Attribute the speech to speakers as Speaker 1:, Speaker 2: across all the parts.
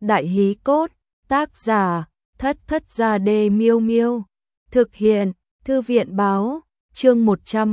Speaker 1: Đại hí cốt, tác giả, Thất Thất Gia Đê Miêu Miêu. Thực hiện, Thư viện báo, chương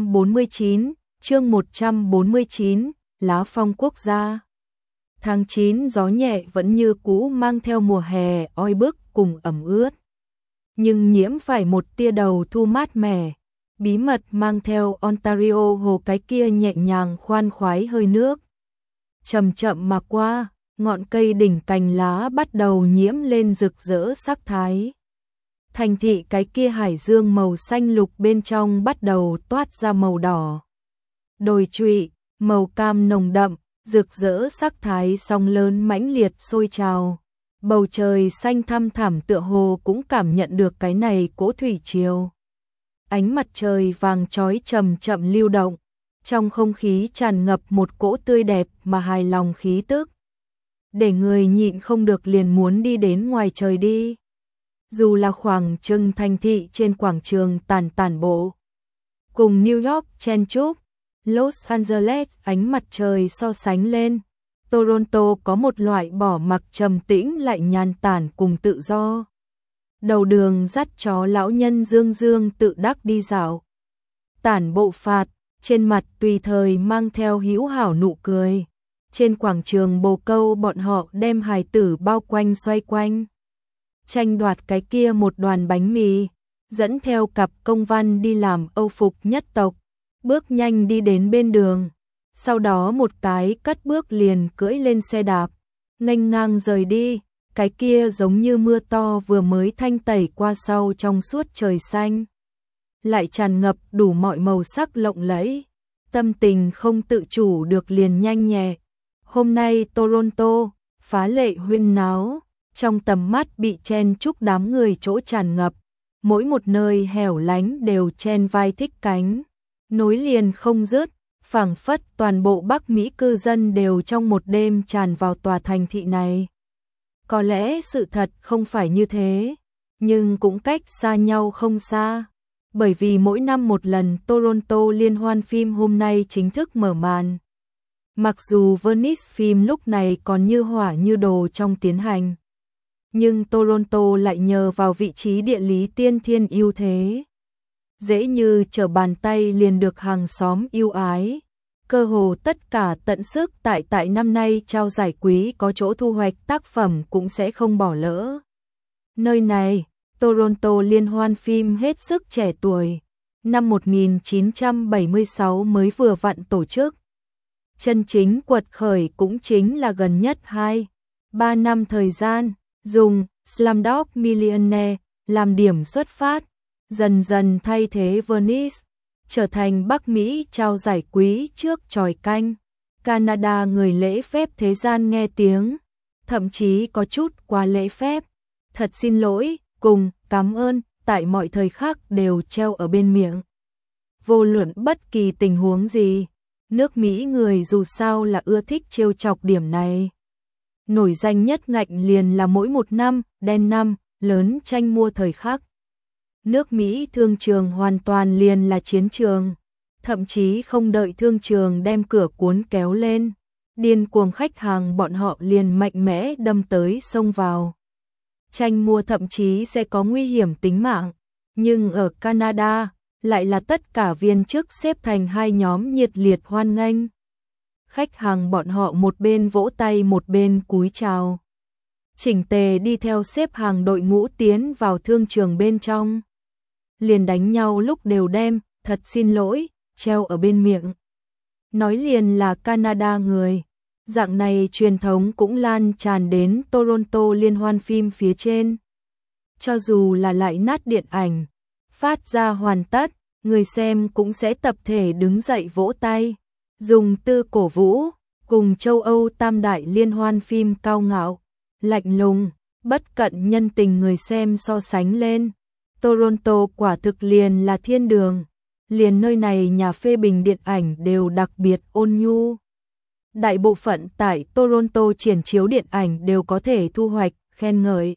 Speaker 1: 149, Lá phong quốc gia. Tháng 9 gió nhẹ vẫn như cũ mang theo mùa hè oi bức cùng ẩm ướt. Nhưng nhiễm phải một tia đầu thu mát mẻ, bí mật mang theo Ontario hồ cái kia nhẹ nhàng khoan khoái hơi nước. Chậm chậm mà qua, ngọn cây đỉnh cành lá bắt đầu nhiễm lên rực rỡ sắc thái. Thành thị cái kia hải dương màu xanh lục bên trong bắt đầu toát ra màu đỏ. Đồi trụy, màu cam nồng đậm, rực rỡ sắc thái sóng lớn mãnh liệt sôi trào. Bầu trời xanh thăm thẳm tựa hồ cũng cảm nhận được cái này cỗ thủy triều. Ánh mặt trời vàng chói chậm chậm lưu động, trong không khí tràn ngập một cỗ tươi đẹp mà hài lòng khí tức. Để người nhịn không được liền muốn đi đến ngoài trời đi. Dù là khoảng trưng thành thị trên quảng trường tàn bộ. Cùng New York chen chúc, Los Angeles ánh mặt trời so sánh lên. Toronto có một loại bỏ mặc trầm tĩnh lại nhàn tản cùng tự do. Đầu đường dắt chó lão nhân dương tự đắc đi dạo. Tản bộ phạt, trên mặt tùy thời mang theo hữu hảo nụ cười. Trên quảng trường bồ câu bọn họ đem hài tử bao quanh xoay quanh. Tranh đoạt cái kia một đoàn bánh mì, dẫn theo cặp công văn đi làm âu phục nhất tộc, bước nhanh đi đến bên đường. Sau đó một cái cất bước liền cưỡi lên xe đạp, nghênh ngang rời đi, cái kia giống như mưa to vừa mới thanh tẩy qua sau trong suốt trời xanh. Lại tràn ngập đủ mọi màu sắc lộng lẫy, tâm tình không tự chủ được liền nhanh nhẹ. Hôm nay Toronto, phá lệ huyên náo, trong tầm mắt bị chen chúc đám người chỗ tràn ngập, mỗi một nơi hẻo lánh đều chen vai thích cánh, nối liền không dứt. Phảng phất toàn bộ Bắc Mỹ cư dân đều trong một đêm tràn vào tòa thành thị này. Có lẽ sự thật không phải như thế, nhưng cũng cách xa nhau không xa. Bởi vì mỗi năm một lần Toronto liên hoan phim hôm nay chính thức mở màn. Mặc dù Venice phim lúc này còn như hỏa như đồ trong tiến hành, nhưng Toronto lại nhờ vào vị trí địa lý tiên thiên ưu thế. Dễ như trở bàn tay liền được hàng xóm yêu ái. Cơ hồ tất cả tận sức tại năm nay trao giải quý có chỗ thu hoạch tác phẩm cũng sẽ không bỏ lỡ. Nơi này, Toronto liên hoan phim hết sức trẻ tuổi, năm 1976 mới vừa vặn tổ chức. Chân chính quật khởi cũng chính là gần nhất 2-3 năm thời gian, dùng Slumdog Millionaire làm điểm xuất phát, dần dần thay thế Venice, trở thành Bắc Mỹ trao giải quý trước chòi canh. Canada người lễ phép thế gian nghe tiếng, thậm chí có chút quá lễ phép. Thật xin lỗi, cùng cảm ơn, tại mọi thời khắc đều treo ở bên miệng. Vô luận bất kỳ tình huống gì, nước Mỹ người dù sao là ưa thích trêu chọc điểm này. Nổi danh nhất ngạnh liền là mỗi một năm, đen năm, lớn tranh mua thời khắc. Nước Mỹ thương trường hoàn toàn liền là chiến trường, thậm chí không đợi thương trường đem cửa cuốn kéo lên, điên cuồng khách hàng bọn họ liền mạnh mẽ đâm tới xông vào. Tranh mua thậm chí sẽ có nguy hiểm tính mạng, nhưng ở Canada lại là tất cả viên chức xếp thành hai nhóm nhiệt liệt hoan nghênh. Khách hàng bọn họ một bên vỗ tay một bên cúi chào. Chỉnh tề đi theo xếp hàng đội ngũ tiến vào thương trường bên trong. Liền đánh nhau lúc đều đem, thật xin lỗi, treo ở bên miệng. Nói liền là Canada người. Dạng này truyền thống cũng lan tràn đến Toronto liên hoan phim phía trên. Cho dù là lại nát điện ảnh, phát ra hoàn tất, người xem cũng sẽ tập thể đứng dậy vỗ tay, dùng tư cổ vũ, cùng châu Âu tam đại liên hoan phim cao ngạo, lạnh lùng, bất cận nhân tình người xem so sánh lên. Toronto quả thực liền là thiên đường, liền nơi này nhà phê bình điện ảnh đều đặc biệt ôn nhu. Đại bộ phận tại Toronto triển chiếu điện ảnh đều có thể thu hoạch, khen ngợi.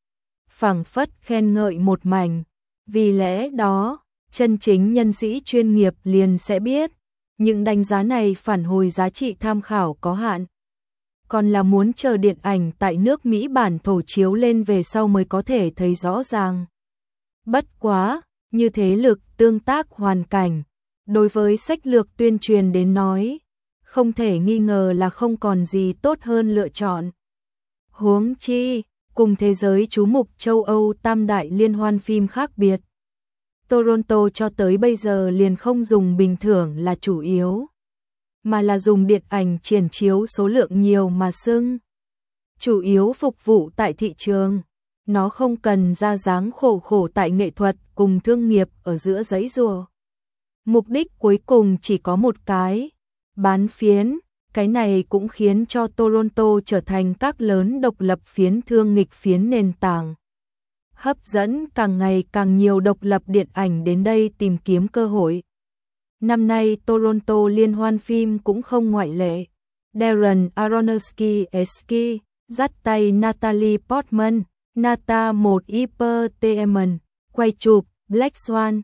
Speaker 1: Phảng phất khen ngợi một mảnh, vì lẽ đó, chân chính nhân sĩ chuyên nghiệp liền sẽ biết, những đánh giá này phản hồi giá trị tham khảo có hạn. còn là muốn chờ điện ảnh tại nước Mỹ bản thổ chiếu lên về sau mới có thể thấy rõ ràng. Bất quá, như thế lực tương tác hoàn cảnh, đối với sách lược tuyên truyền đến nói, không thể nghi ngờ là không còn gì tốt hơn lựa chọn. Huống chi, cùng thế giới chú mục châu Âu tam đại liên hoan phim khác biệt, Toronto cho tới bây giờ liền không dùng bình thưởng là chủ yếu, mà là dùng điện ảnh triển chiếu số lượng nhiều mà xưng. Chủ yếu phục vụ tại thị trường, nó không cần ra dáng khổ khổ tại nghệ thuật cùng thương nghiệp ở giữa giấy rùa. Mục đích cuối cùng chỉ có một cái, bán phiến, cái này cũng khiến cho Toronto trở thành các lớn độc lập phiến thương nghịch phiến nền tảng. Hấp dẫn càng ngày càng nhiều độc lập điện ảnh đến đây tìm kiếm cơ hội. Năm nay Toronto liên hoan phim cũng không ngoại lệ. Darren Aronofsky dắt tay Natalie Portman, Nata một Entertainment, quay chụp Black Swan.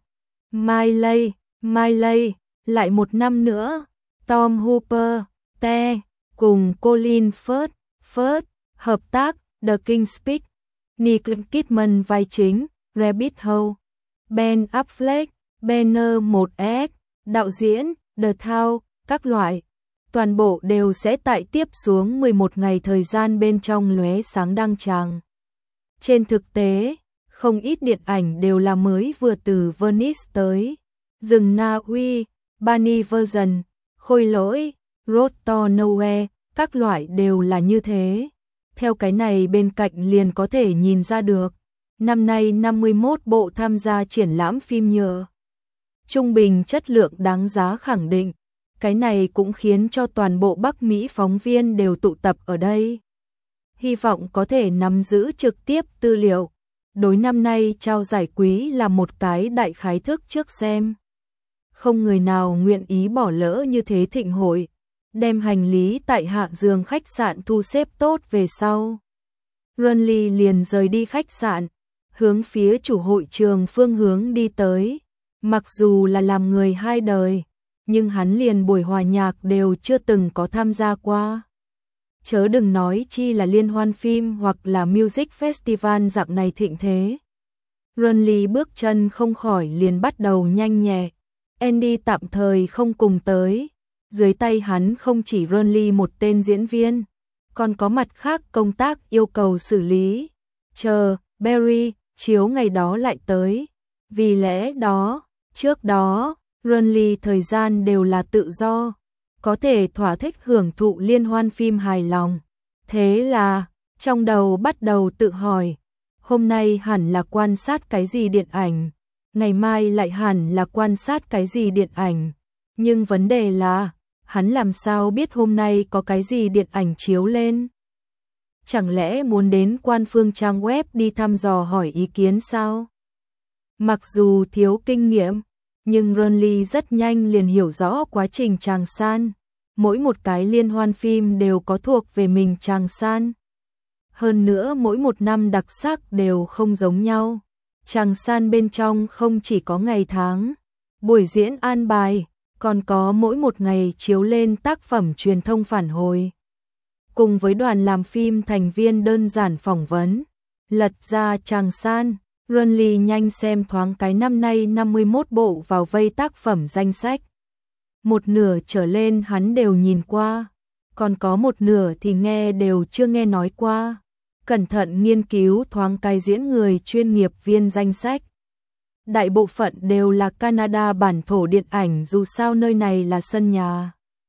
Speaker 1: Miley, lại một năm nữa, Tom Hooper, cùng Colin Firth, hợp tác The King's Speech, Nicole Kidman vai chính, Rabbit Hole, Ben Affleck, Banner 1S, đạo diễn, The Town, các loại, toàn bộ đều sẽ tại tiếp xuống 11 ngày thời gian bên trong lóe sáng đăng tràng. Trên thực tế, không ít điện ảnh đều là mới vừa từ Venice tới, Rừng Na Uy, Bunny Version, Khôi Lỗi, Road to Nowhere, các loại đều là như thế. Theo cái này bên cạnh liền có thể nhìn ra được, năm nay 51 bộ tham gia triển lãm phim nhựa. Trung bình chất lượng đáng giá khẳng định, cái này cũng khiến cho toàn bộ Bắc Mỹ phóng viên đều tụ tập ở đây. Hy vọng có thể nắm giữ trực tiếp tư liệu, đối năm nay trao giải quý là một cái đại khái thức trước xem. Không người nào nguyện ý bỏ lỡ như thế thịnh hội, đem hành lý tại hạ giường khách sạn thu xếp tốt về sau. Runley liền rời đi khách sạn, hướng phía chủ hội trường phương hướng đi tới. Mặc dù là làm người hai đời, nhưng hắn liền buổi hòa nhạc đều chưa từng có tham gia qua. Chớ đừng nói chi là liên hoan phim hoặc là music festival dạng này thịnh thế. Runley bước chân không khỏi liền bắt đầu nhanh nhẹ. Andy tạm thời không cùng tới. Dưới tay hắn không chỉ Runley một tên diễn viên, còn có mặt khác công tác yêu cầu xử lý. Chờ, Barry, chiếu ngày đó lại tới. Vì lẽ đó, trước đó, Runley thời gian đều là tự do, có thể thỏa thích hưởng thụ liên hoan phim hài lòng. Thế là, trong đầu bắt đầu tự hỏi, hôm nay hẳn là quan sát cái gì điện ảnh, ngày mai lại hẳn là quan sát cái gì điện ảnh. Nhưng vấn đề là, hắn làm sao biết hôm nay có cái gì điện ảnh chiếu lên? Chẳng lẽ muốn đến quan phương trang web đi thăm dò hỏi ý kiến sao? Mặc dù thiếu kinh nghiệm, nhưng Runley rất nhanh liền hiểu rõ quá trình tràng san. Mỗi một cái liên hoan phim đều có thuộc về mình tràng san. Hơn nữa mỗi một năm đặc sắc đều không giống nhau. Tràng san bên trong không chỉ có ngày tháng, buổi diễn an bài, còn có mỗi một ngày chiếu lên tác phẩm truyền thông phản hồi. Cùng với đoàn làm phim thành viên đơn giản phỏng vấn, lật ra tràng san, Runley nhanh xem thoáng cái năm nay 51 bộ vào vây tác phẩm danh sách. Một nửa trở lên hắn đều nhìn qua, còn có một nửa thì nghe đều chưa nghe nói qua. Cẩn thận nghiên cứu thoáng cái diễn người chuyên nghiệp viên danh sách. Đại bộ phận đều là Canada bản thổ điện ảnh dù sao nơi này là sân nhà.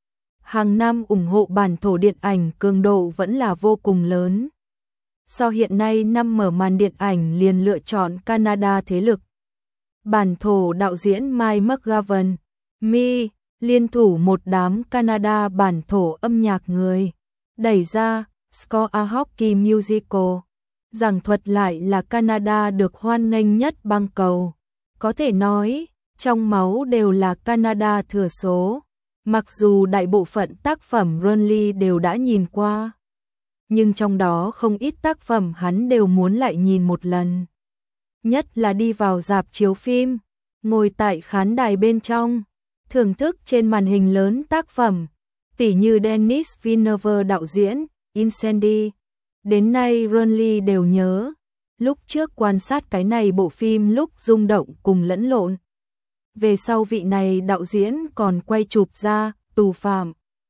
Speaker 1: Hàng năm ủng hộ bản thổ điện ảnh cường độ vẫn là vô cùng lớn. So hiện nay năm mở màn điện ảnh liền lựa chọn Canada thế lực. Bản thổ đạo diễn Mike McGovern, liên thủ một đám Canada bản thổ âm nhạc người, đẩy ra Score a Hockey Musical. Giảng thuật lại là Canada được hoan nghênh nhất băng cầu. Có thể nói, trong máu đều là Canada thừa số. Mặc dù đại bộ phận tác phẩm Runley đều đã nhìn qua, nhưng trong đó không ít tác phẩm hắn đều muốn lại nhìn một lần. Nhất là đi vào rạp chiếu phim, ngồi tại khán đài bên trong, thưởng thức trên màn hình lớn tác phẩm, tỉ như Denis Villeneuve đạo diễn, Incendy. Đến nay Ronly đều nhớ, lúc trước quan sát cái này bộ phim lúc rung động cùng lẫn lộn. Về sau vị này đạo diễn còn quay chụp ra Tù Phạm,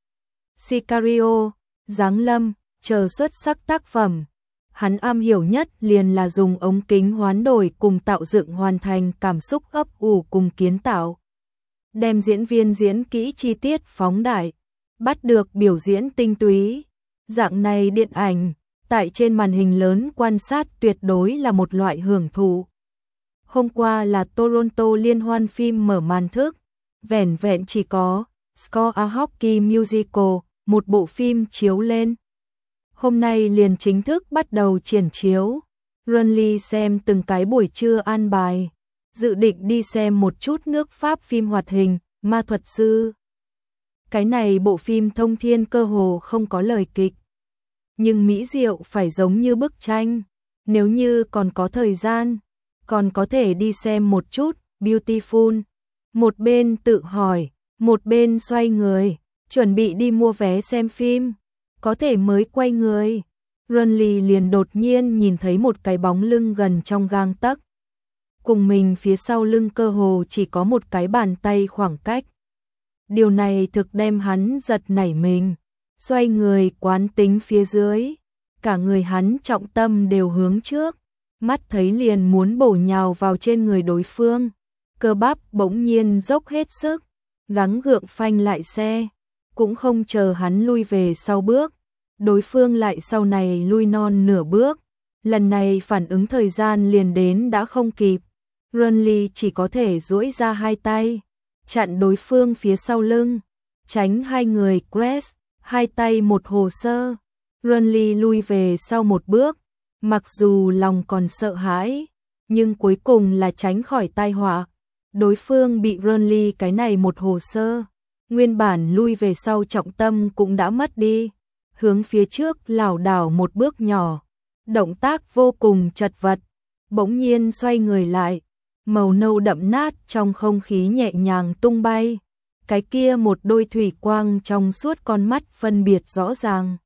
Speaker 1: Sicario, Giáng Lâm, chờ xuất sắc tác phẩm. Hắn am hiểu nhất liền là dùng ống kính hoán đổi cùng tạo dựng hoàn thành cảm xúc ấp ủ cùng kiến tạo. Đem diễn viên diễn kỹ chi tiết phóng đại, bắt được biểu diễn tinh túy. Dạng này điện ảnh, tại trên màn hình lớn quan sát tuyệt đối là một loại hưởng thụ. Hôm qua là Toronto liên hoan phim mở màn thức, vẻn vẹn chỉ có Score a Hockey Musical, một bộ phim chiếu lên. Hôm nay liền chính thức bắt đầu triển chiếu. Ronly xem từng cái buổi trưa an bài, dự định đi xem một chút nước Pháp phim hoạt hình, Ma thuật sư. Cái này bộ phim thông thiên cơ hồ không có lời kịch. Nhưng mỹ diệu phải giống như bức tranh. Nếu như còn có thời gian, còn có thể đi xem một chút Beautiful. Một bên tự hỏi, một bên xoay người, chuẩn bị đi mua vé xem phim. Có thể mới quay người, Ronly liền đột nhiên nhìn thấy một cái bóng lưng gần trong gang tấc. Cùng mình phía sau lưng cơ hồ chỉ có một cái bàn tay khoảng cách. Điều này thực đem hắn giật nảy mình. Xoay người quán tính phía dưới, cả người hắn trọng tâm đều hướng trước, mắt thấy liền muốn bổ nhào vào trên người đối phương. Cơ bắp bỗng nhiên dốc hết sức, gắng gượng phanh lại xe, cũng không chờ hắn lui về sau bước. Đối phương lại sau này lui non nửa bước, lần này phản ứng thời gian liền đến đã không kịp. Ronly chỉ có thể duỗi ra hai tay, chặn đối phương phía sau lưng, tránh hai người crash, hai tay một hồ sơ. Ronly lui về sau một bước, mặc dù lòng còn sợ hãi, nhưng cuối cùng là tránh khỏi tai họa. Đối phương bị Ronly cái này một hồ sơ, nguyên bản lui về sau trọng tâm cũng đã mất đi, hướng phía trước lảo đảo một bước nhỏ, động tác vô cùng chật vật, bỗng nhiên xoay người lại, màu nâu đậm nát trong không khí nhẹ nhàng tung bay, cái kia một đôi thủy quang trong suốt con mắt phân biệt rõ ràng,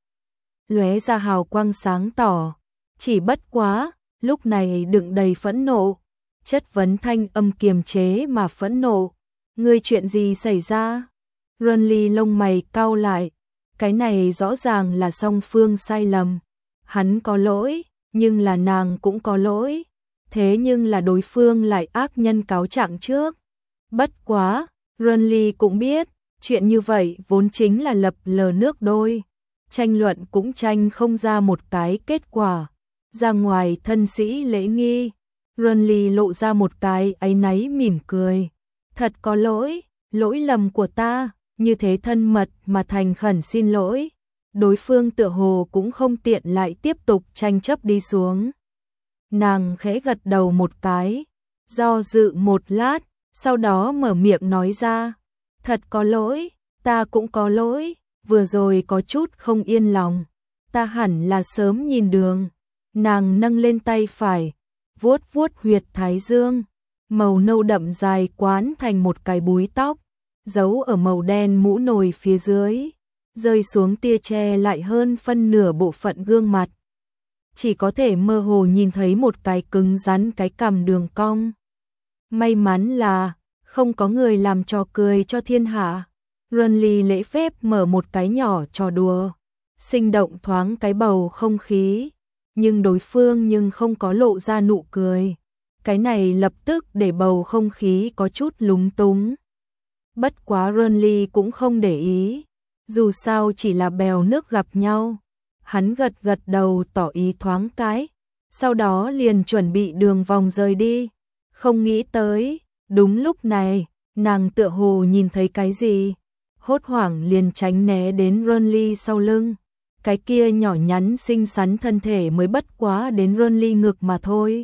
Speaker 1: lóe ra hào quang sáng tỏ, chỉ bất quá, lúc này đựng đầy phẫn nộ, chất vấn thanh âm kiềm chế mà phẫn nộ. Ngươi chuyện gì xảy ra? Ronly lông mày cau lại, cái này rõ ràng là song phương sai lầm. Hắn có lỗi, nhưng là nàng cũng có lỗi. Thế nhưng là đối phương lại ác nhân cáo trạng trước. Bất quá, Ronly cũng biết, chuyện như vậy vốn chính là lập lờ nước đôi. Tranh luận cũng tranh không ra một cái kết quả. Ra ngoài thân sĩ lễ nghi, Ronly lộ ra một cái áy náy mỉm cười. Thật có lỗi, lỗi lầm của ta, như thế thân mật mà thành khẩn xin lỗi. Đối phương tựa hồ cũng không tiện lại tiếp tục tranh chấp đi xuống. Nàng khẽ gật đầu một cái, do dự một lát, sau đó mở miệng nói ra. Thật có lỗi, ta cũng có lỗi, vừa rồi có chút không yên lòng. Ta hẳn là sớm nhìn đường. Nàng nâng lên tay phải, vuốt vuốt huyệt thái dương, màu nâu đậm dài quán thành một cái búi tóc, giấu ở màu đen mũ nồi phía dưới, rơi xuống tia che lại hơn phân nửa bộ phận gương mặt. Chỉ có thể mơ hồ nhìn thấy một cái cứng rắn cái cằm đường cong. May mắn là không có người làm trò cười cho thiên hạ. Ronly lễ phép mở một cái nhỏ trò đùa, sinh động thoáng cái bầu không khí, nhưng đối phương nhưng không có lộ ra nụ cười. Cái này lập tức để bầu không khí có chút lúng túng. Bất quá Ronly cũng không để ý, dù sao chỉ là bèo nước gặp nhau. Hắn gật gật đầu tỏ ý thoáng cái, sau đó liền chuẩn bị đường vòng rời đi. Không nghĩ tới, đúng lúc này, nàng tựa hồ nhìn thấy cái gì, hốt hoảng liền tránh né đến Ronly sau lưng. Cái kia nhỏ nhắn xinh xắn thân thể mới bất quá đến Ronly ngực mà thôi.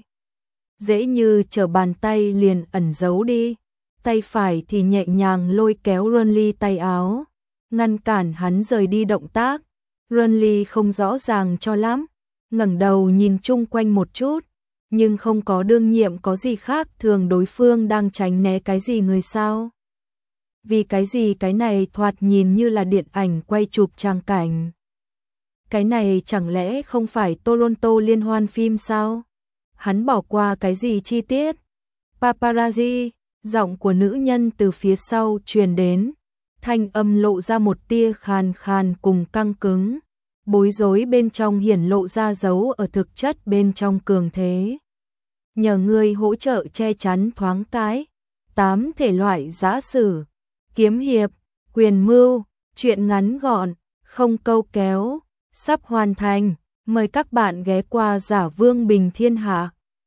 Speaker 1: Dễ như trở bàn tay liền ẩn giấu đi, tay phải thì nhẹ nhàng lôi kéo Ronly tay áo, ngăn cản hắn rời đi động tác. Ronly không rõ ràng cho lắm, ngẩng đầu nhìn chung quanh một chút, nhưng không có đương nhiệm có gì khác thường đối phương đang tránh né cái gì người sao. Vì cái gì cái này thoạt nhìn như là điện ảnh quay chụp tràng cảnh. Cái này chẳng lẽ không phải Toronto liên hoan phim sao? Hắn bỏ qua cái gì chi tiết? Paparazzi, giọng của nữ nhân từ phía sau truyền đến, thanh âm lộ ra một tia khàn khàn cùng căng cứng, bối rối bên trong hiển lộ ra dấu ở thực chất bên trong cường thế. Nhờ ngươi hỗ trợ che chắn thoáng cái, 8 thể loại giã sử, kiếm hiệp, quyền mưu, truyện ngắn gọn, không câu kéo, sắp hoàn thành, mời các bạn ghé qua Giả Vương Bình Thiên Hạ.